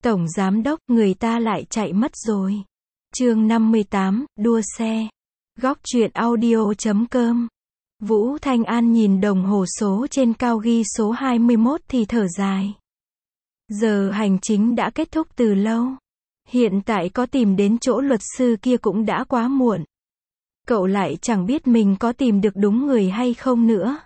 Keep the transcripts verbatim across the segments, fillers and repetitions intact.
Tổng giám đốc, người ta lại chạy mất rồi. Chương năm mươi tám, đua xe. Góc truyện audio chấm com. Vũ Thanh An nhìn đồng hồ số trên cao ghi số hai mươi mốt thì thở dài. Giờ hành chính đã kết thúc từ lâu. Hiện tại có tìm đến chỗ luật sư kia cũng đã quá muộn. Cậu lại chẳng biết mình có tìm được đúng người hay không nữa.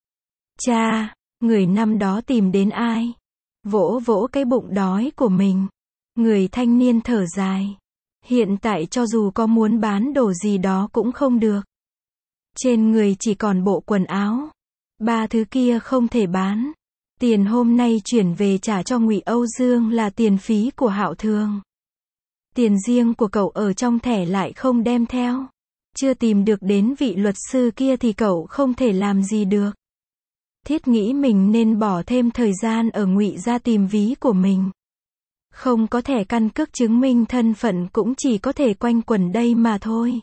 Cha, người năm đó tìm đến ai? Vỗ vỗ cái bụng đói của mình. Người thanh niên thở dài. Hiện tại cho dù có muốn bán đồ gì đó cũng không được. Trên người chỉ còn bộ quần áo. Ba thứ kia không thể bán. Tiền hôm nay chuyển về trả cho Ngụy Âu Dương là tiền phí của Hạo Thường. Tiền riêng của cậu ở trong thẻ lại không đem theo. Chưa tìm được đến vị luật sư kia thì cậu không thể làm gì được. Thiết nghĩ mình nên bỏ thêm thời gian ở Ngụy gia tìm ví của mình. Không có thẻ căn cước chứng minh thân phận cũng chỉ có thể quanh quẩn đây mà thôi.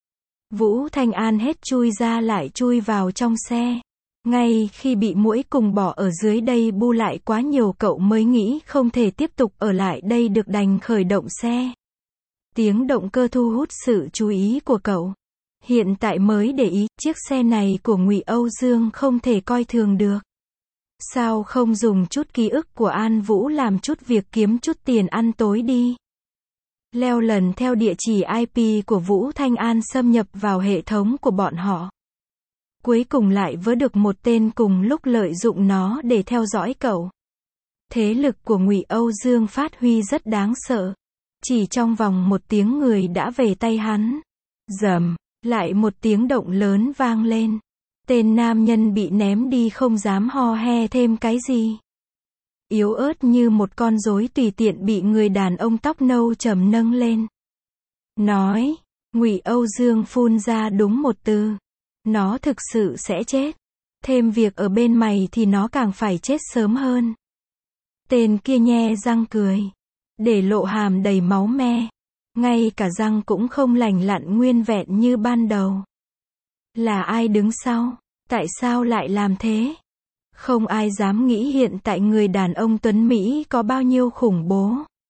Vũ Thanh An hết chui ra lại chui vào trong xe. Ngay khi bị muỗi cùng bỏ ở dưới đây bu lại quá nhiều cậu mới nghĩ không thể tiếp tục ở lại đây được đành khởi động xe. Tiếng động cơ thu hút sự chú ý của cậu. Hiện tại mới để ý, chiếc xe này của Ngụy Âu Dương không thể coi thường được. Sao không dùng chút ký ức của An Vũ làm chút việc kiếm chút tiền ăn tối đi. Leo lần theo địa chỉ i pê của Vũ Thanh An xâm nhập vào hệ thống của bọn họ. Cuối cùng lại vớ được một tên cùng lúc lợi dụng nó để theo dõi cậu. Thế lực của Ngụy Âu Dương phát huy rất đáng sợ. Chỉ trong vòng một tiếng người đã về tay hắn. Rầm, lại một tiếng động lớn vang lên. Tên nam nhân bị ném đi không dám ho he thêm cái gì. Yếu ớt như một con rối tùy tiện bị người đàn ông tóc nâu trầm nâng lên. Nói, Ngụy Âu Dương phun ra đúng một từ. Nó thực sự sẽ chết. Thêm việc ở bên mày thì nó càng phải chết sớm hơn. Tên kia nhe răng cười. Để lộ hàm đầy máu me. Ngay cả răng cũng không lành lặn nguyên vẹn như ban đầu. Là ai đứng sau? Tại sao lại làm thế? Không ai dám nghĩ hiện tại người đàn ông tuấn Mỹ có bao nhiêu khủng bố.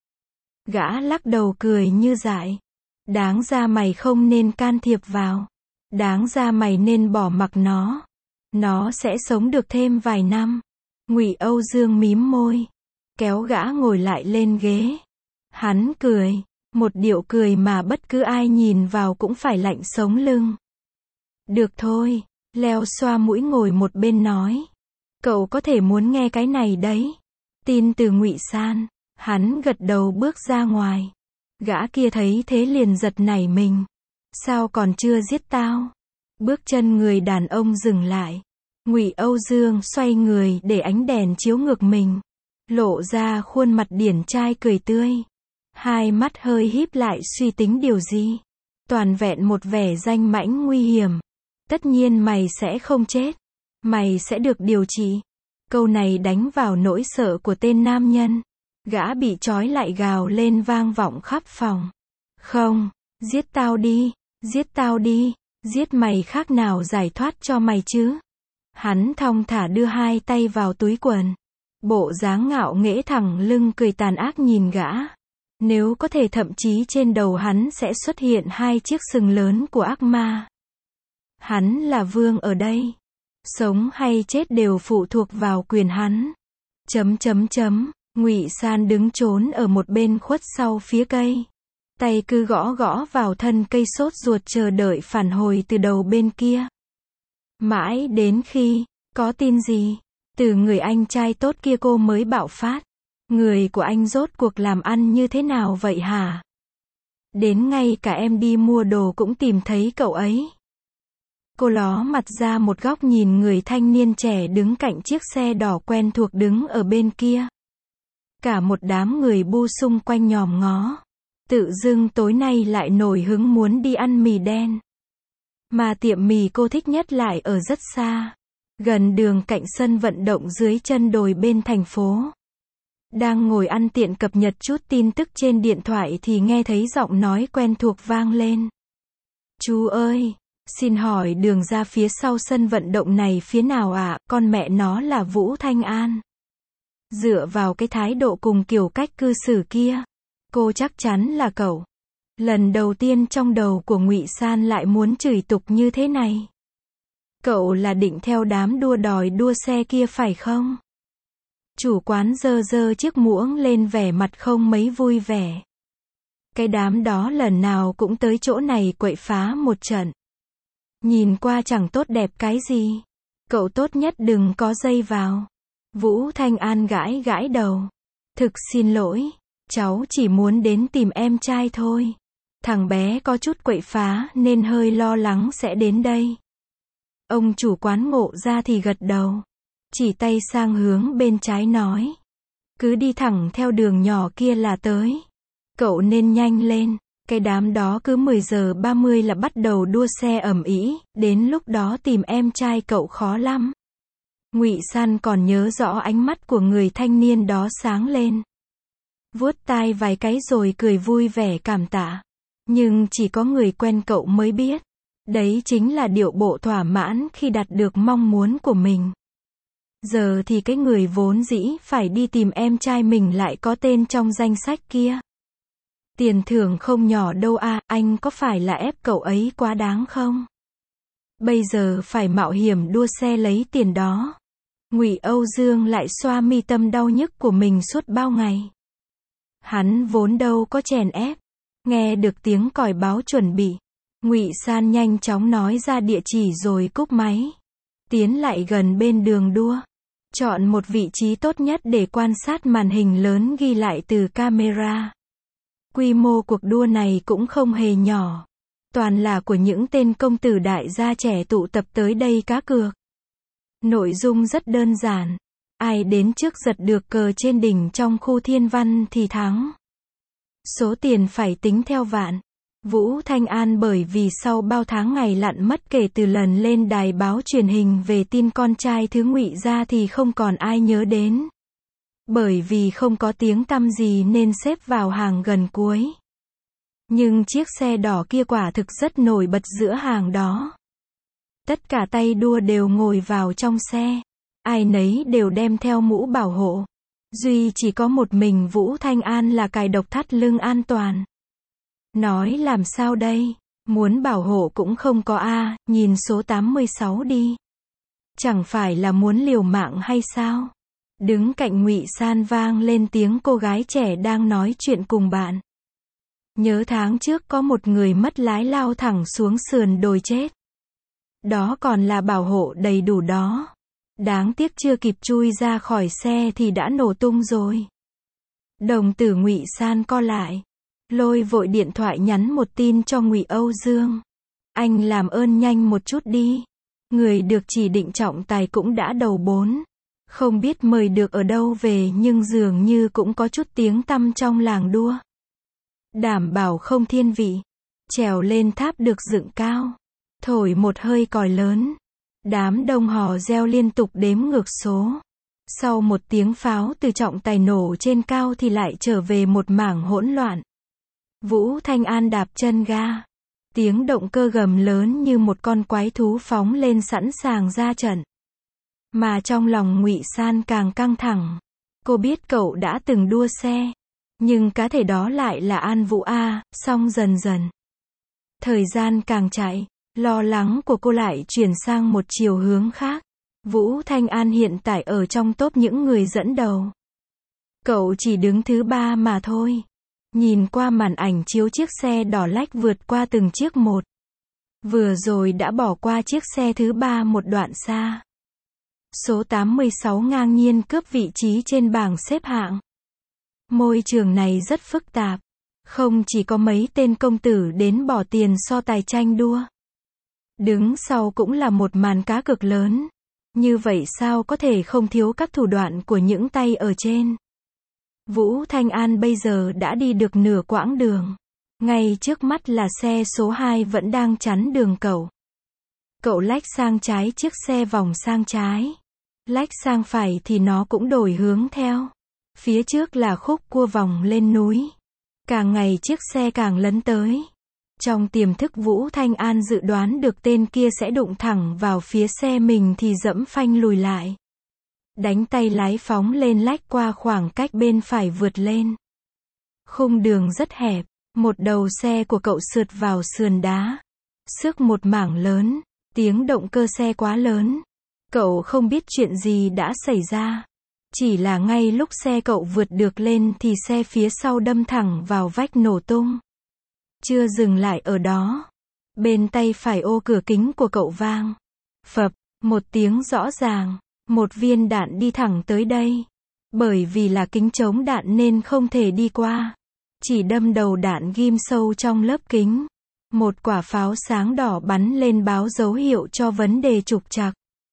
Gã lắc đầu cười như dại. Đáng ra mày không nên can thiệp vào. Đáng ra mày nên bỏ mặc nó. Nó sẽ sống được thêm vài năm. Ngụy Âu Dương mím môi. Kéo gã ngồi lại lên ghế. Hắn cười. Một điệu cười mà bất cứ ai nhìn vào cũng phải lạnh sống lưng. Được thôi. Leo xoa mũi ngồi một bên nói. Cậu có thể muốn nghe cái này đấy. Tin từ Ngụy San. Hắn gật đầu bước ra ngoài. Gã kia thấy thế liền giật nảy mình. Sao còn chưa giết tao? Bước chân người đàn ông dừng lại. Ngụy Âu Dương xoay người để ánh đèn chiếu ngược mình. Lộ ra khuôn mặt điển trai cười tươi. Hai mắt hơi híp lại suy tính điều gì. Toàn vẹn một vẻ danh mãnh nguy hiểm. Tất nhiên mày sẽ không chết. Mày sẽ được điều trị. Câu này đánh vào nỗi sợ của tên nam nhân. Gã bị trói lại gào lên vang vọng khắp phòng. Không, giết tao đi, giết tao đi, giết mày khác nào giải thoát cho mày chứ. Hắn thong thả đưa hai tay vào túi quần. Bộ dáng ngạo nghễ thẳng lưng cười tàn ác nhìn gã. Nếu có thể thậm chí trên đầu hắn sẽ xuất hiện hai chiếc sừng lớn của ác ma. Hắn là vương ở đây. Sống hay chết đều phụ thuộc vào quyền hắn. Chấm chấm chấm. Ngụy San đứng trốn ở một bên khuất sau phía cây. Tay cứ gõ gõ vào thân cây sốt ruột chờ đợi phản hồi từ đầu bên kia. Mãi đến khi, có tin gì, từ người anh trai tốt kia cô mới bạo phát. Người của anh rốt cuộc làm ăn như thế nào vậy hả? Đến ngay cả em đi mua đồ cũng tìm thấy cậu ấy. Cô ló mặt ra một góc nhìn người thanh niên trẻ đứng cạnh chiếc xe đỏ quen thuộc đứng ở bên kia. Cả một đám người bu xung quanh nhòm ngó. Tự dưng tối nay lại nổi hứng muốn đi ăn mì đen. Mà tiệm mì cô thích nhất lại ở rất xa. Gần đường cạnh sân vận động dưới chân đồi bên thành phố. Đang ngồi ăn tiện cập nhật chút tin tức trên điện thoại thì nghe thấy giọng nói quen thuộc vang lên. Chú ơi, xin hỏi đường ra phía sau sân vận động này phía nào ạ? À? Con mẹ nó là Vũ Thanh An. Dựa vào cái thái độ cùng kiểu cách cư xử kia, cô chắc chắn là cậu. Lần đầu tiên trong đầu của Ngụy San lại muốn chửi tục như thế này. Cậu là định theo đám đua đòi đua xe kia phải không? Chủ quán giơ giơ chiếc muỗng lên vẻ mặt không mấy vui vẻ. Cái đám đó lần nào cũng tới chỗ này quậy phá một trận. Nhìn qua chẳng tốt đẹp cái gì. Cậu tốt nhất đừng có dây vào. Vũ Thanh An gãi gãi đầu. Thực xin lỗi, cháu chỉ muốn đến tìm em trai thôi. Thằng bé có chút quậy phá nên hơi lo lắng sẽ đến đây. Ông chủ quán ngộ ra thì gật đầu. Chỉ tay sang hướng bên trái nói. Cứ đi thẳng theo đường nhỏ kia là tới. Cậu nên nhanh lên. Cái đám đó cứ mười giờ ba mươi là bắt đầu đua xe ầm ĩ, đến lúc đó tìm em trai cậu khó lắm. Ngụy San còn nhớ rõ ánh mắt của người thanh niên đó sáng lên. Vuốt tai vài cái rồi cười vui vẻ cảm tạ. Nhưng chỉ có người quen cậu mới biết. Đấy chính là điệu bộ thỏa mãn khi đạt được mong muốn của mình. Giờ thì cái người vốn dĩ phải đi tìm em trai mình lại có tên trong danh sách kia. Tiền thưởng không nhỏ đâu à, anh có phải là ép cậu ấy quá đáng không? Bây giờ phải mạo hiểm đua xe lấy tiền đó. Ngụy Âu Dương lại xoa mi tâm đau nhức của mình suốt bao ngày. Hắn vốn đâu có chèn ép. Nghe được tiếng còi báo chuẩn bị. Ngụy San nhanh chóng nói ra địa chỉ rồi cúp máy. Tiến lại gần bên đường đua. Chọn một vị trí tốt nhất để quan sát màn hình lớn ghi lại từ camera. Quy mô cuộc đua này cũng không hề nhỏ. Toàn là của những tên công tử đại gia trẻ tụ tập tới đây cá cược. Nội dung rất đơn giản. Ai đến trước giật được cờ trên đỉnh trong khu thiên văn thì thắng. Số tiền phải tính theo vạn. Vũ Thanh An bởi vì sau bao tháng ngày lặn mất kể từ lần lên đài báo truyền hình về tin con trai thứ Ngụy ra thì không còn ai nhớ đến. Bởi vì không có tiếng tăm gì nên xếp vào hàng gần cuối. Nhưng chiếc xe đỏ kia quả thực rất nổi bật giữa hàng đó. Tất cả tay đua đều ngồi vào trong xe. Ai nấy đều đem theo mũ bảo hộ. Duy chỉ có một mình Vũ Thanh An là cài độc thắt lưng an toàn. Nói làm sao đây? Muốn bảo hộ cũng không có a, nhìn số tám mươi sáu đi. Chẳng phải là muốn liều mạng hay sao? Đứng cạnh Ngụy San vang lên tiếng cô gái trẻ đang nói chuyện cùng bạn. Nhớ tháng trước có một người mất lái lao thẳng xuống sườn đồi chết. Đó còn là bảo hộ đầy đủ đó. Đáng tiếc chưa kịp chui ra khỏi xe thì đã nổ tung rồi. Đồng tử Ngụy San co lại. Lôi vội điện thoại nhắn một tin cho Ngụy Âu Dương. Anh làm ơn nhanh một chút đi. Người được chỉ định trọng tài cũng đã đầu bốn. Không biết mời được ở đâu về nhưng dường như cũng có chút tiếng tăm trong làng đua. Đảm bảo không thiên vị. Trèo lên tháp được dựng cao. Thổi một hơi còi lớn. Đám đông hò reo liên tục đếm ngược số. Sau một tiếng pháo từ trọng tài nổ trên cao thì lại trở về một mảng hỗn loạn. Vũ Thanh An đạp chân ga. Tiếng động cơ gầm lớn như một con quái thú phóng lên sẵn sàng ra trận. Mà trong lòng Ngụy San càng căng thẳng. Cô biết cậu đã từng đua xe. Nhưng cá thể đó lại là An Vũ A, xong dần dần. Thời gian càng chạy, lo lắng của cô lại chuyển sang một chiều hướng khác. Vũ Thanh An hiện tại ở trong top những người dẫn đầu. Cậu chỉ đứng thứ ba mà thôi. Nhìn qua màn ảnh chiếu chiếc xe đỏ lách vượt qua từng chiếc một. Vừa rồi đã bỏ qua chiếc xe thứ ba một đoạn xa. Số tám mươi sáu ngang nhiên cướp vị trí trên bảng xếp hạng. Môi trường này rất phức tạp. Không chỉ có mấy tên công tử đến bỏ tiền so tài tranh đua. Đứng sau cũng là một màn cá cược lớn. Như vậy sao có thể không thiếu các thủ đoạn của những tay ở trên. Vũ Thanh An bây giờ đã đi được nửa quãng đường. Ngay trước mắt là xe số hai vẫn đang chắn đường cậu. Cậu lách sang trái chiếc xe vòng sang trái. Lách sang phải thì nó cũng đổi hướng theo. Phía trước là khúc cua vòng lên núi. Càng ngày chiếc xe càng lấn tới. Trong tiềm thức Vũ Thanh An dự đoán được tên kia sẽ đụng thẳng vào phía xe mình thì dẫm phanh lùi lại. đánh tay lái phóng lên lách qua khoảng cách bên phải vượt lên. Khung đường rất hẹp, một đầu xe của cậu sượt vào sườn đá. Xước một mảng lớn, tiếng động cơ xe quá lớn. Cậu không biết chuyện gì đã xảy ra. Chỉ là ngay lúc xe cậu vượt được lên thì xe phía sau đâm thẳng vào vách nổ tung. Chưa dừng lại ở đó. Bên tay phải ô cửa kính của cậu vang. Phập, một tiếng rõ ràng. Một viên đạn đi thẳng tới đây. Bởi vì là kính chống đạn nên không thể đi qua. Chỉ đâm đầu đạn ghim sâu trong lớp kính. Một quả pháo sáng đỏ bắn lên báo dấu hiệu cho vấn đề trục trặc.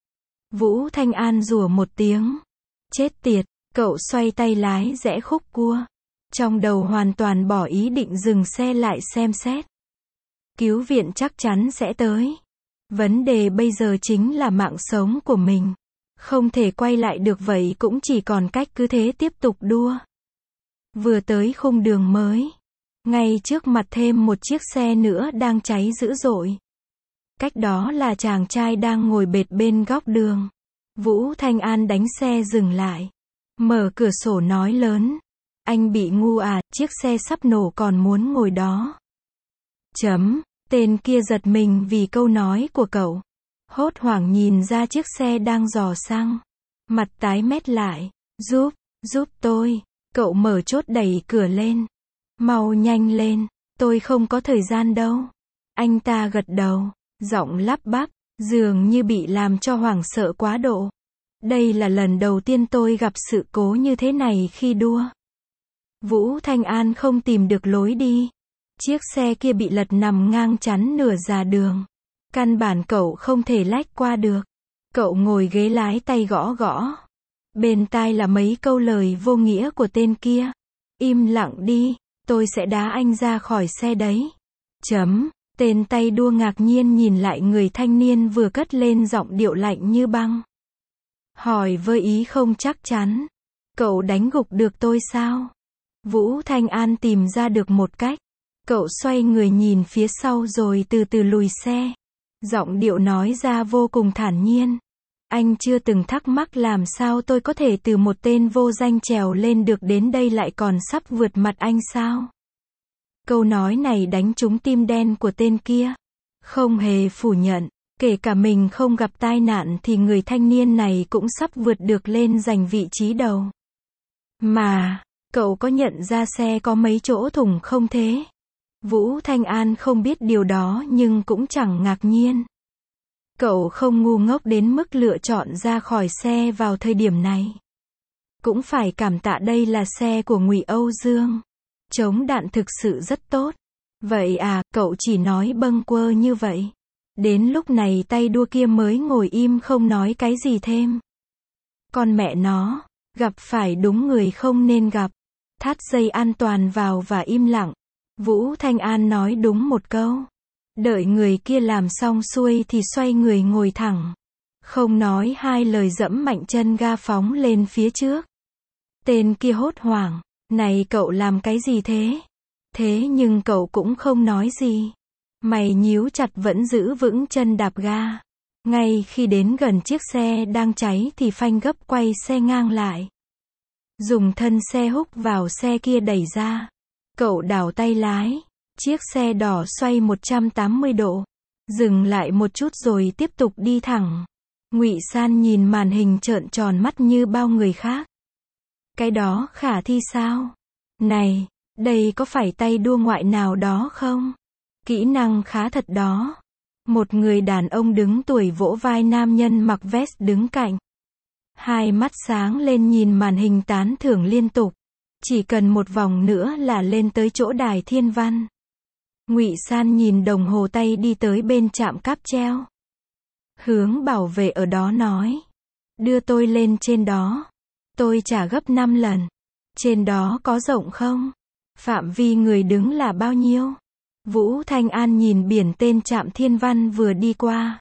Vũ Thanh An rủa một tiếng. Chết tiệt, cậu xoay tay lái rẽ khúc cua. Trong đầu hoàn toàn bỏ ý định dừng xe lại xem xét. Cứu viện chắc chắn sẽ tới. Vấn đề bây giờ chính là mạng sống của mình. Không thể quay lại được vậy cũng chỉ còn cách cứ thế tiếp tục đua. Vừa tới khung đường mới. Ngay trước mặt thêm một chiếc xe nữa đang cháy dữ dội. Cách đó là chàng trai đang ngồi bệt bên góc đường. Vũ Thanh An đánh xe dừng lại. Mở cửa sổ nói lớn. Anh bị ngu à, chiếc xe sắp nổ còn muốn ngồi đó. Chấm, tên kia giật mình vì câu nói của cậu. Hốt hoảng nhìn ra chiếc xe đang dò xăng. Mặt tái mét lại. Giúp, giúp tôi. Cậu mở chốt đẩy cửa lên. Mau nhanh lên, tôi không có thời gian đâu. Anh ta gật đầu, giọng lắp bắp, dường như bị làm cho hoảng sợ quá độ. Đây là lần đầu tiên tôi gặp sự cố như thế này khi đua. Vũ Thanh An không tìm được lối đi. Chiếc xe kia bị lật nằm ngang chắn nửa già đường. Căn bản cậu không thể lách qua được. Cậu ngồi ghế lái tay gõ gõ. Bên tai là mấy câu lời vô nghĩa của tên kia. Im lặng đi, tôi sẽ đá anh ra khỏi xe đấy. Chấm, tên tay đua ngạc nhiên nhìn lại người thanh niên vừa cất lên giọng điệu lạnh như băng. Hỏi với ý không chắc chắn. Cậu đánh gục được tôi sao? Vũ Thanh An tìm ra được một cách. Cậu xoay người nhìn phía sau rồi từ từ lùi xe. Giọng điệu nói ra vô cùng thản nhiên. Anh chưa từng thắc mắc làm sao tôi có thể từ một tên vô danh trèo lên được đến đây lại còn sắp vượt mặt anh sao? Câu nói này đánh trúng tim đen của tên kia. Không hề phủ nhận, kể cả mình không gặp tai nạn thì người thanh niên này cũng sắp vượt được lên giành vị trí đầu. Mà, cậu có nhận ra xe có mấy chỗ thủng không thế? Vũ Thanh An không biết điều đó nhưng cũng chẳng ngạc nhiên. Cậu không ngu ngốc đến mức lựa chọn ra khỏi xe vào thời điểm này. Cũng phải cảm tạ đây là xe của Ngụy Âu Dương. Chống đạn thực sự rất tốt. Vậy à, cậu chỉ nói bâng quơ như vậy. Đến lúc này tay đua kia mới ngồi im không nói cái gì thêm. Con mẹ nó, gặp phải đúng người không nên gặp. Thắt dây an toàn vào và im lặng. Vũ Thanh An nói đúng một câu. Đợi người kia làm xong xuôi thì xoay người ngồi thẳng. Không nói hai lời dẫm mạnh chân ga phóng lên phía trước. Tên kia hốt hoảng. Này cậu làm cái gì thế? Thế nhưng cậu cũng không nói gì. Mày nhíu chặt vẫn giữ vững chân đạp ga. Ngay khi đến gần chiếc xe đang cháy thì phanh gấp quay xe ngang lại. Dùng thân xe húc vào xe kia đẩy ra. Cậu đảo tay lái. Chiếc xe đỏ xoay một trăm tám mươi độ. Dừng lại một chút rồi tiếp tục đi thẳng. Ngụy San nhìn màn hình trợn tròn mắt như bao người khác. Cái đó khả thi sao? Này, đây có phải tay đua ngoại nào đó không? Kỹ năng khá thật đó. Một người đàn ông đứng tuổi vỗ vai nam nhân mặc vest đứng cạnh. Hai mắt sáng lên nhìn màn hình tán thưởng liên tục. Chỉ cần một vòng nữa là lên tới chỗ đài thiên văn. Ngụy San nhìn đồng hồ tay đi tới bên trạm cáp treo. Hướng bảo vệ ở đó nói. Đưa tôi lên trên đó. Tôi trả gấp năm lần. Trên đó có rộng không? Phạm vi người đứng là bao nhiêu? Vũ Thanh An nhìn biển tên trạm thiên văn vừa đi qua.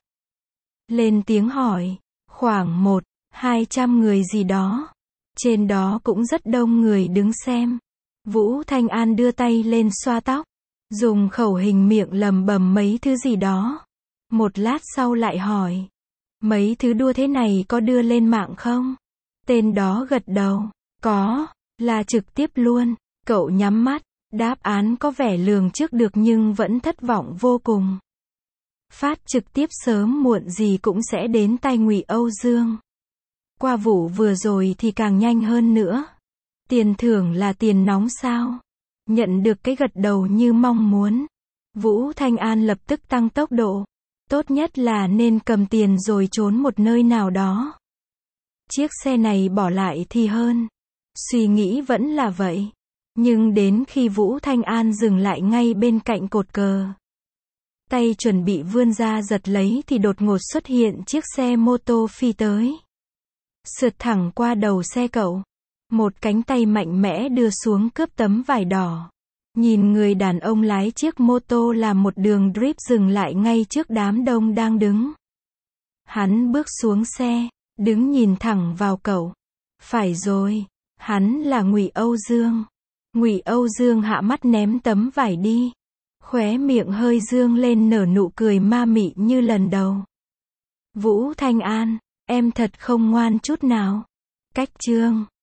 Lên tiếng hỏi. Khoảng một, hai trăm người gì đó. Trên đó cũng rất đông người đứng xem. Vũ Thanh An đưa tay lên xoa tóc. Dùng khẩu hình miệng lầm bầm mấy thứ gì đó. Một lát sau lại hỏi. Mấy thứ đua thế này có đưa lên mạng không? Tên đó gật đầu. Có, là trực tiếp luôn. Cậu nhắm mắt, đáp án có vẻ lường trước được nhưng vẫn thất vọng vô cùng. Phát trực tiếp sớm muộn gì cũng sẽ đến tay Ngụy Âu Dương. Qua vụ vừa rồi thì càng nhanh hơn nữa. Tiền thưởng là tiền nóng sao? Nhận được cái gật đầu như mong muốn. Vũ Thanh An lập tức tăng tốc độ. Tốt nhất là nên cầm tiền rồi trốn một nơi nào đó. Chiếc xe này bỏ lại thì hơn. Suy nghĩ vẫn là vậy. Nhưng đến khi Vũ Thanh An dừng lại ngay bên cạnh cột cờ, tay chuẩn bị vươn ra giật lấy thì đột ngột xuất hiện chiếc xe mô tô phi tới. Sượt thẳng qua đầu xe cậu. Một cánh tay mạnh mẽ đưa xuống cướp tấm vải đỏ. Nhìn người đàn ông lái chiếc mô tô làm một đường drift dừng lại ngay trước đám đông đang đứng. Hắn bước xuống xe, đứng nhìn thẳng vào cậu. Phải rồi, hắn là Ngụy Âu Dương. Ngụy Âu Dương hạ mắt ném tấm vải đi. Khóe miệng hơi dương lên nở nụ cười ma mị như lần đầu. Vũ Thanh An, em thật không ngoan chút nào. Cách chương